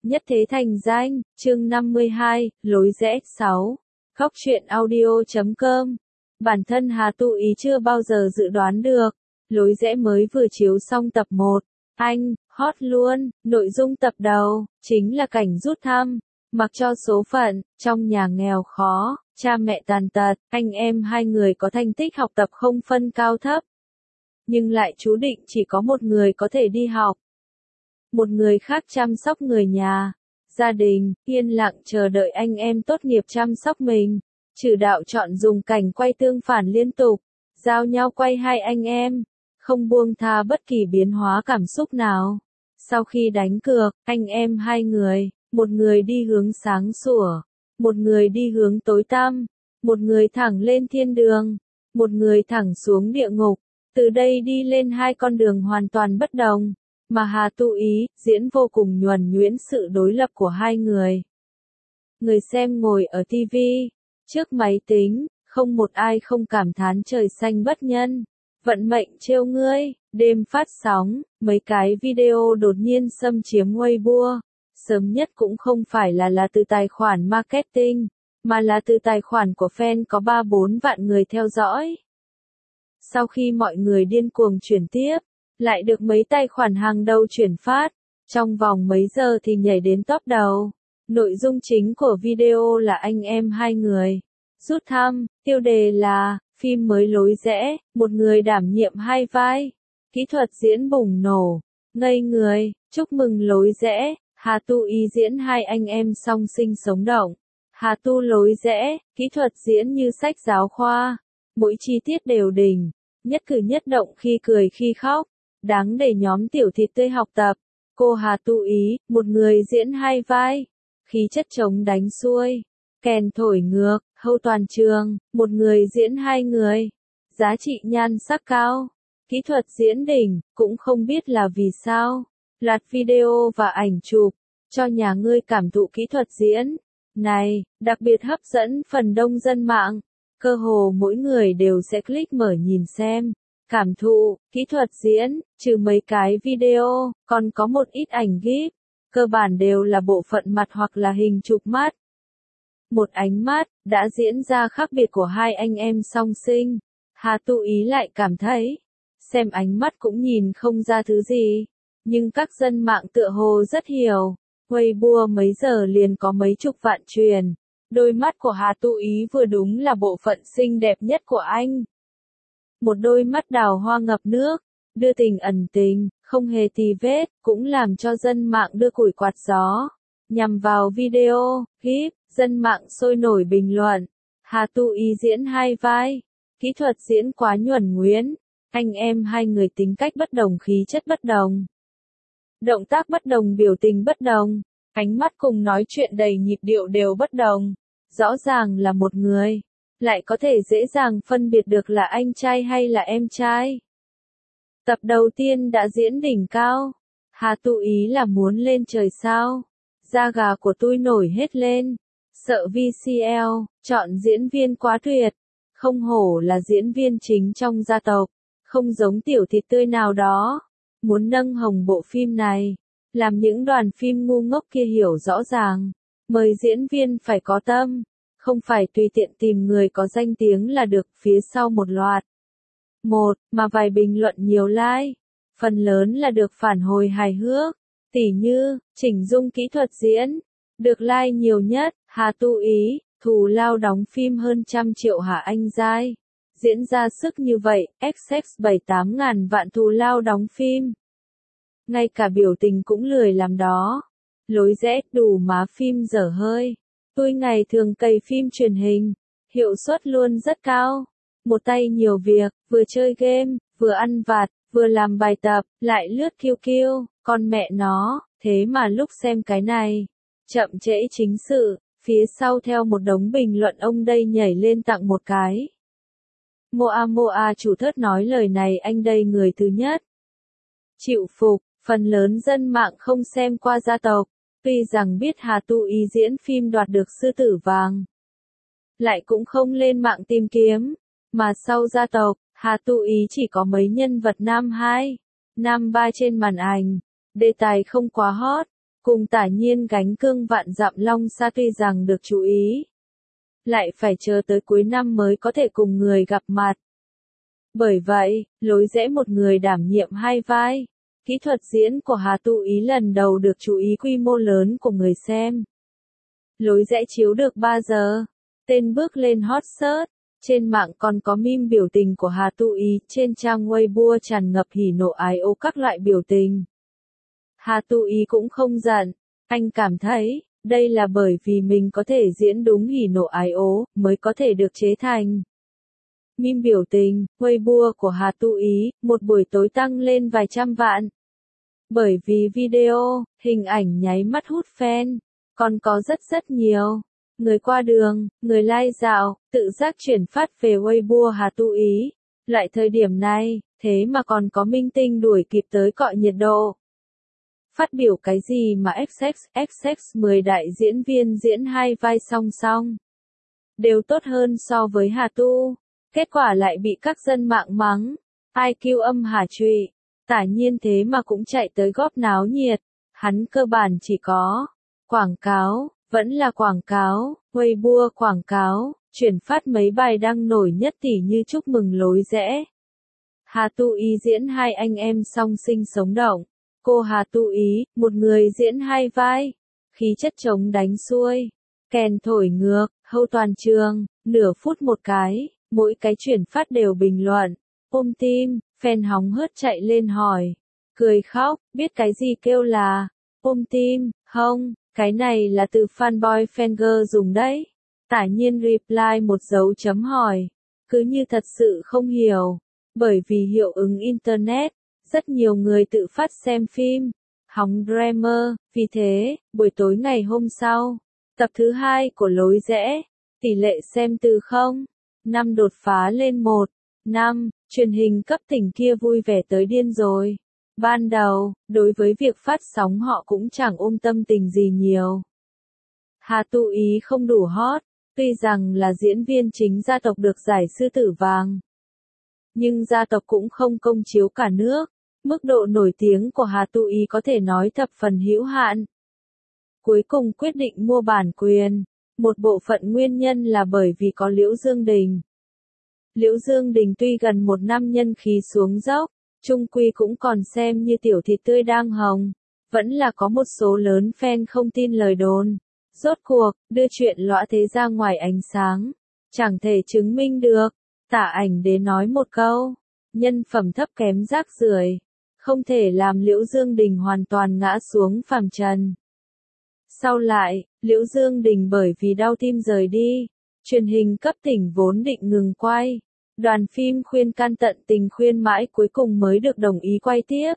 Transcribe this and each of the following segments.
Nhất thế thành danh, chương 52, lối rẽ 6. Góc truyện audio.com. Bản thân Hà Tu Ý chưa bao giờ dự đoán được. Lối rẽ mới vừa chiếu xong tập 1. Anh, hot luôn, nội dung tập đầu, chính là cảnh rút thăm. Mặc cho số phận, trong nhà nghèo khó, cha mẹ tàn tật, anh em hai người có thành tích học tập không phân cao thấp. Nhưng lại chú định chỉ có một người có thể đi học. Một người khác chăm sóc người nhà, gia đình, yên lặng chờ đợi anh em tốt nghiệp chăm sóc mình. Trừ đạo chọn dùng cảnh quay tương phản liên tục, giao nhau quay hai anh em, không buông tha bất kỳ biến hóa cảm xúc nào. Sau khi đánh cược, anh em hai người, một người đi hướng sáng sủa, một người đi hướng tối tăm, một người thẳng lên thiên đường, một người thẳng xuống địa ngục. Từ đây đi lên hai con đường hoàn toàn bất đồng. Mà Hà Tu Ý diễn vô cùng nhuần nhuyễn sự đối lập của hai người. Người xem ngồi ở TV, trước máy tính, không một ai không cảm thán trời xanh bất nhân, vận mệnh trêu ngươi. Đêm phát sóng, mấy cái video đột nhiên xâm chiếm Weibo. Sớm nhất cũng không phải là từ tài khoản marketing, mà là từ tài khoản của fan có 3-4 vạn người theo dõi. Sau khi mọi người điên cuồng chuyển tiếp, lại được mấy tài khoản hàng đầu chuyển phát, trong vòng mấy giờ thì nhảy đến top đầu. Nội dung chính của video là anh em hai người rút thăm, tiêu đề là phim mới lối rẽ, một người đảm nhiệm hai vai, kỹ thuật diễn bùng nổ, ngây người, chúc mừng lối rẽ. Hà Tu Ý diễn hai anh em song sinh sống động, Hà Tu lối rẽ, kỹ thuật diễn như sách giáo khoa, mỗi chi tiết đều đỉnh, nhất cử nhất động khi cười khi khóc, đáng để nhóm tiểu thịt tươi học tập. Cô Hà Tu Ý, một người diễn hai vai, khí chất trống đánh xuôi, kèn thổi ngược, hâu toàn trường, một người diễn hai người, giá trị nhan sắc cao, kỹ thuật diễn đỉnh, cũng không biết là vì sao. Loạt video và ảnh chụp, cho nhà ngươi cảm thụ kỹ thuật diễn này, đặc biệt hấp dẫn phần đông dân mạng. Cơ hồ mỗi người đều sẽ click mở nhìn xem, cảm thụ, kỹ thuật diễn, trừ mấy cái video, còn có một ít ảnh GIF, cơ bản đều là bộ phận mặt hoặc là hình chụp mắt. Một ánh mắt, đã diễn ra khác biệt của hai anh em song sinh. Hà Tu Ý lại cảm thấy, xem ánh mắt cũng nhìn không ra thứ gì, nhưng các dân mạng tựa hồ rất hiểu. Weibo mấy giờ liền có mấy chục vạn truyền. Đôi mắt của Hà Tu Ý vừa đúng là bộ phận xinh đẹp nhất của anh. Một đôi mắt đào hoa ngập nước, đưa tình ẩn tình, không hề tì vết, cũng làm cho dân mạng đưa củi quạt gió. Nhằm vào video, clip, dân mạng sôi nổi bình luận. Hà Tu Ý diễn hai vai, kỹ thuật diễn quá nhuần nhuyễn, anh em hai người tính cách bất đồng, khí chất bất đồng, động tác bất đồng, biểu tình bất đồng, ánh mắt cùng nói chuyện đầy nhịp điệu đều bất đồng. Rõ ràng là một người, lại có thể dễ dàng phân biệt được là anh trai hay là em trai. Tập đầu tiên đã diễn đỉnh cao. Hà Tu Ý là muốn lên trời sao. Da gà của tôi nổi hết lên. Sợ VCL, chọn diễn viên quá tuyệt. Không hổ là diễn viên chính trong gia tộc. Không giống tiểu thịt tươi nào đó. Muốn nâng hồng bộ phim này. Làm những đoàn phim ngu ngốc kia hiểu rõ ràng. Mời diễn viên phải có tâm, không phải tùy tiện tìm người có danh tiếng là được. Phía sau một loạt, mà vài bình luận nhiều like, phần lớn là được phản hồi hài hước, tỉ như, chỉnh dung kỹ thuật diễn, được like nhiều nhất. Hà Tu Ý, thù lao đóng phim hơn 100 triệu hả anh giai, diễn ra sức như vậy, XX 7-8 ngàn vạn thù lao đóng phim. Ngay cả biểu tình cũng lười làm đó. Lối rẽ, đủ má phim dở hơi. Tôi ngày thường cày phim truyền hình, hiệu suất luôn rất cao. Một tay nhiều việc, vừa chơi game, vừa ăn vặt, vừa làm bài tập, lại lướt QQ, con mẹ nó, thế mà lúc xem cái này, chậm trễ chính sự, phía sau theo một đống bình luận ông đây nhảy lên tặng một cái. Moa chủ thớt nói lời này anh đây người thứ nhất. Chịu phục, phần lớn dân mạng không xem qua gia tộc. Tuy rằng biết Hà Tu Ý diễn phim đoạt được sư tử vàng, lại cũng không lên mạng tìm kiếm, mà sau gia tộc, Hà Tu Ý chỉ có mấy nhân vật nam 2, nam 3 trên màn ảnh, đề tài không quá hot, cùng Tả Nhiên gánh cương vạn dặm long xa tuy rằng được chú ý, lại phải chờ tới cuối năm mới có thể cùng người gặp mặt. Bởi vậy, Lối Rẽ một người đảm nhiệm hai vai. Kỹ thuật diễn của Hà Tu Ý lần đầu được chú ý quy mô lớn của người xem. Lối Rẽ chiếu được 3 giờ. Tên bước lên hot search. Trên mạng còn có meme biểu tình của Hà Tu Ý trên trang Weibo tràn ngập hỉ nộ ái ố các loại biểu tình. Hà Tu Ý cũng không giận. Anh cảm thấy, đây là bởi vì mình có thể diễn đúng hỉ nộ ái ố, mới có thể được chế thành. Meme biểu tình, Weibo của Hà Tu Ý, một buổi tối tăng lên vài trăm vạn. Bởi vì video, hình ảnh nháy mắt hút fan, còn có rất nhiều người qua đường, người lai dạo, tự giác chuyển phát về Weibo Hà Tu Ý. Lại thời điểm này, thế mà còn có minh tinh đuổi kịp tới cọ nhiệt độ. Phát biểu cái gì mà XXXX 10 đại diễn viên diễn hai vai song song, đều tốt hơn so với Hà Tu. Kết quả lại bị các dân mạng mắng. IQ âm Hà trụy. Tả Nhiên thế mà cũng chạy tới góp náo nhiệt. Hắn cơ bản chỉ có quảng cáo, vẫn là quảng cáo, Weibo quảng cáo, chuyển phát mấy bài đăng nổi nhất tỉ như chúc mừng Lối Rẽ. Hà Tu Ý diễn hai anh em song sinh sống động. Cô Hà Tu Ý, một người diễn hai vai. Khí chất chống đánh xuôi. Kèn thổi ngược, hâu toàn trường, nửa phút một cái. Mỗi cái chuyển phát đều bình luận, ôm tim, fan hóng hớt chạy lên hỏi, cười khóc, biết cái gì kêu là ôm tim, không, cái này là từ fanboy fangirl dùng đấy. Tả Nhiên reply một dấu chấm hỏi, cứ như thật sự không hiểu, bởi vì hiệu ứng internet, rất nhiều người tự phát xem phim, hóng drama, vì thế, buổi tối ngày hôm sau, tập thứ 2 của Lối Rẽ, tỷ lệ xem từ 0,5 đột phá lên 1,5, truyền hình cấp tỉnh kia vui vẻ tới điên rồi. Ban đầu, đối với việc phát sóng họ cũng chẳng ôm tâm tình gì nhiều. Hà Tu Ý không đủ hot, tuy rằng là diễn viên chính gia tộc được giải sư tử vàng. Nhưng gia tộc cũng không công chiếu cả nước, mức độ nổi tiếng của Hà Tu Ý có thể nói thập phần hữu hạn. Cuối cùng quyết định mua bản quyền. Một bộ phận nguyên nhân là bởi vì có Liễu Dương Đình. Liễu Dương Đình tuy gần một năm nhân khí xuống dốc, chung quy cũng còn xem như tiểu thịt tươi đang hồng, vẫn là có một số lớn fan không tin lời đồn. Rốt cuộc, đưa chuyện lõa thế ra ngoài ánh sáng, chẳng thể chứng minh được. Tả Ảnh Đế nói một câu, nhân phẩm thấp kém rác rưởi, không thể làm Liễu Dương Đình hoàn toàn ngã xuống phàm trần. Sau lại, Liễu Dương Đình bởi vì đau tim rời đi, truyền hình cấp tỉnh vốn định ngừng quay. Đoàn phim khuyên can tận tình khuyên mãi cuối cùng mới được đồng ý quay tiếp.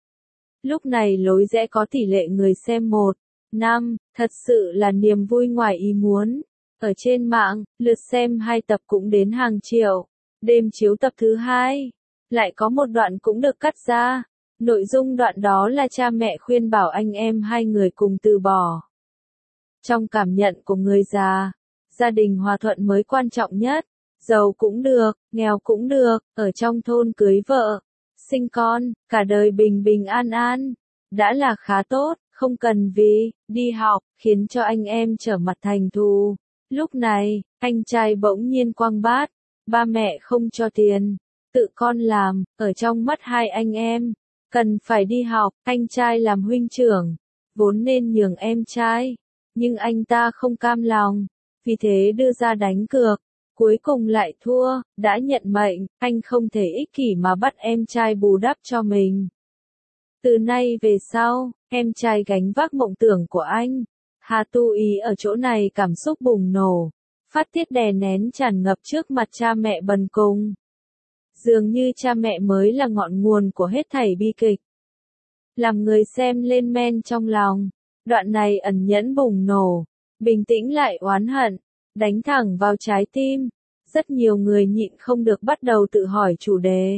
Lúc này Lối Rẽ có tỷ lệ người xem 1,5, thật sự là niềm vui ngoài ý muốn. Ở trên mạng, lượt xem 2 tập cũng đến hàng triệu. Đêm chiếu tập thứ 2, lại có một đoạn cũng được cắt ra. Nội dung đoạn đó là cha mẹ khuyên bảo anh em hai người cùng từ bỏ. Trong cảm nhận của người già, gia đình hòa thuận mới quan trọng nhất. Giàu cũng được, nghèo cũng được, ở trong thôn cưới vợ, sinh con, cả đời bình bình an an, đã là khá tốt, không cần vì đi học, khiến cho anh em trở mặt thành thù. Lúc này, anh trai bỗng nhiên quăng bát, ba mẹ không cho tiền, tự con làm, ở trong mắt hai anh em, cần phải đi học, anh trai làm huynh trưởng, vốn nên nhường em trai, nhưng anh ta không cam lòng, vì thế đưa ra đánh cược. Cuối cùng lại thua, đã nhận mệnh, anh không thể ích kỷ mà bắt em trai bù đắp cho mình. Từ nay về sau, em trai gánh vác mộng tưởng của anh. Hà Tu Ý ở chỗ này cảm xúc bùng nổ, phát tiết đè nén tràn ngập trước mặt cha mẹ bần cùng. Dường như cha mẹ mới là ngọn nguồn của hết thảy bi kịch. Làm người xem lên men trong lòng, đoạn này ẩn nhẫn bùng nổ, bình tĩnh lại oán hận. Đánh thẳng vào trái tim, rất nhiều người nhịn không được bắt đầu tự hỏi chủ đề.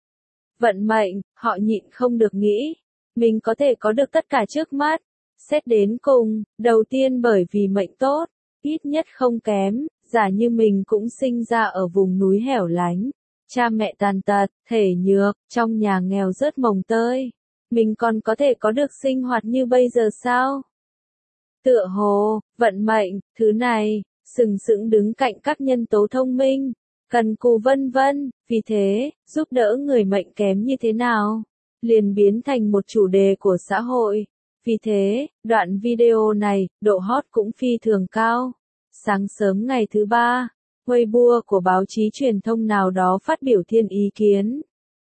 Vận mệnh, họ nhịn không được nghĩ, mình có thể có được tất cả trước mắt. Xét đến cùng, đầu tiên bởi vì mệnh tốt, ít nhất không kém, giả như mình cũng sinh ra ở vùng núi hẻo lánh. Cha mẹ tàn tật, thể nhược, trong nhà nghèo rớt mồng tơi. mình còn có thể có được sinh hoạt như bây giờ sao? Tựa hồ, vận mệnh, thứ này, sừng sững đứng cạnh các nhân tố thông minh, cần cù vân vân, vì thế, giúp đỡ người mệnh kém như thế nào, liền biến thành một chủ đề của xã hội. Vì thế, đoạn video này, độ hot cũng phi thường cao. Sáng sớm ngày thứ ba, Weibo của báo chí truyền thông nào đó phát biểu thiên ý kiến.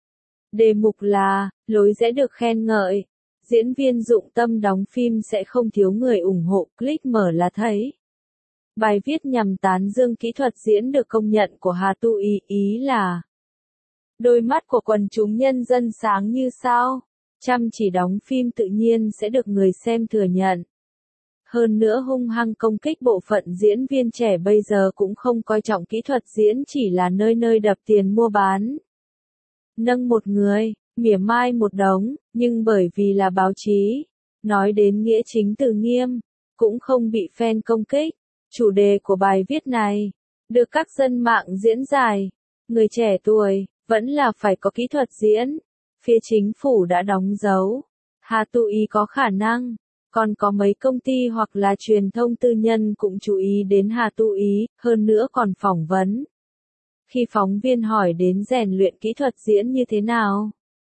Đề mục là, lối rẽ được khen ngợi. Diễn viên dụng tâm đóng phim sẽ không thiếu người ủng hộ, click mở là thấy. Bài viết nhằm tán dương kỹ thuật diễn được công nhận của Hà Tu ý là đôi mắt của quần chúng nhân dân sáng như sao, chăm chỉ đóng phim tự nhiên sẽ được người xem thừa nhận. Hơn nữa hung hăng công kích bộ phận diễn viên trẻ bây giờ cũng không coi trọng kỹ thuật diễn chỉ là nơi nơi đập tiền mua bán. Nâng một người, mỉa mai một đống, nhưng bởi vì là báo chí, nói đến nghĩa chính từ nghiêm, cũng không bị fan công kích. Chủ đề của bài viết này, được các dân mạng diễn giải, người trẻ tuổi, vẫn là phải có kỹ thuật diễn. Phía chính phủ đã đóng dấu, Hà Tu Ý có khả năng, còn có mấy công ty hoặc là truyền thông tư nhân cũng chú ý đến Hà Tu Ý, hơn nữa còn phỏng vấn. Khi phóng viên hỏi đến rèn luyện kỹ thuật diễn như thế nào,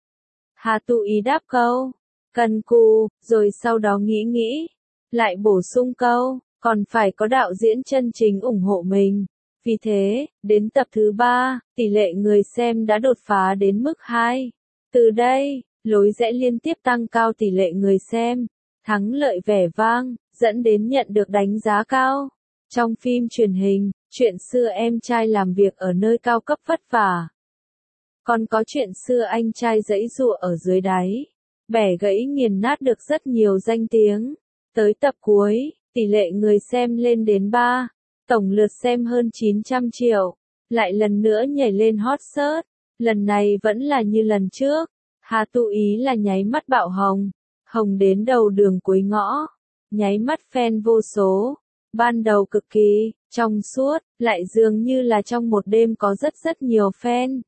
Hà Tu Ý đáp câu, cần cù, rồi sau đó nghĩ, lại bổ sung câu, còn phải có đạo diễn chân chính ủng hộ mình. Vì thế, đến tập thứ 3, tỷ lệ người xem đã đột phá đến mức 2. Từ đây, lối rẽ liên tiếp tăng cao tỷ lệ người xem, thắng lợi vẻ vang, dẫn đến nhận được đánh giá cao. Trong phim truyền hình, chuyện xưa em trai làm việc ở nơi cao cấp vất vả. Còn có chuyện xưa anh trai giãy giụa ở dưới đáy, bẻ gãy nghiền nát được rất nhiều danh tiếng. Tới tập cuối, tỷ lệ người xem lên đến 3, tổng lượt xem hơn 900 triệu, lại lần nữa nhảy lên hot search. Lần này vẫn là như lần trước, Hà Tu Ý là nháy mắt bạo hồng, hồng đến đầu đường cuối ngõ, nháy mắt fan vô số, ban đầu cực kỳ, trong suốt, lại dường như là trong một đêm có rất nhiều fan.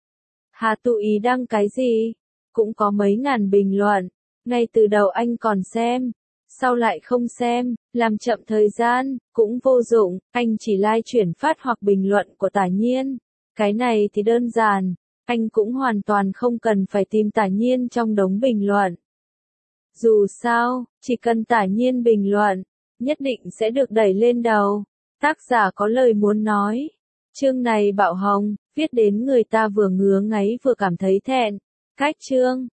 Hà Tu Ý đăng cái gì? Cũng có mấy ngàn bình luận, ngay từ đầu anh còn xem, sau lại không xem, làm chậm thời gian, cũng vô dụng, anh chỉ like chuyển phát hoặc bình luận của Tả Nhiên. Cái này thì đơn giản, anh cũng hoàn toàn không cần phải tìm Tả Nhiên trong đống bình luận. Dù sao, chỉ cần Tả Nhiên bình luận, nhất định sẽ được đẩy lên đầu. Tác giả có lời muốn nói. Chương này bạo hồng, viết đến người ta vừa ngứa ngáy vừa cảm thấy thẹn. Cách chương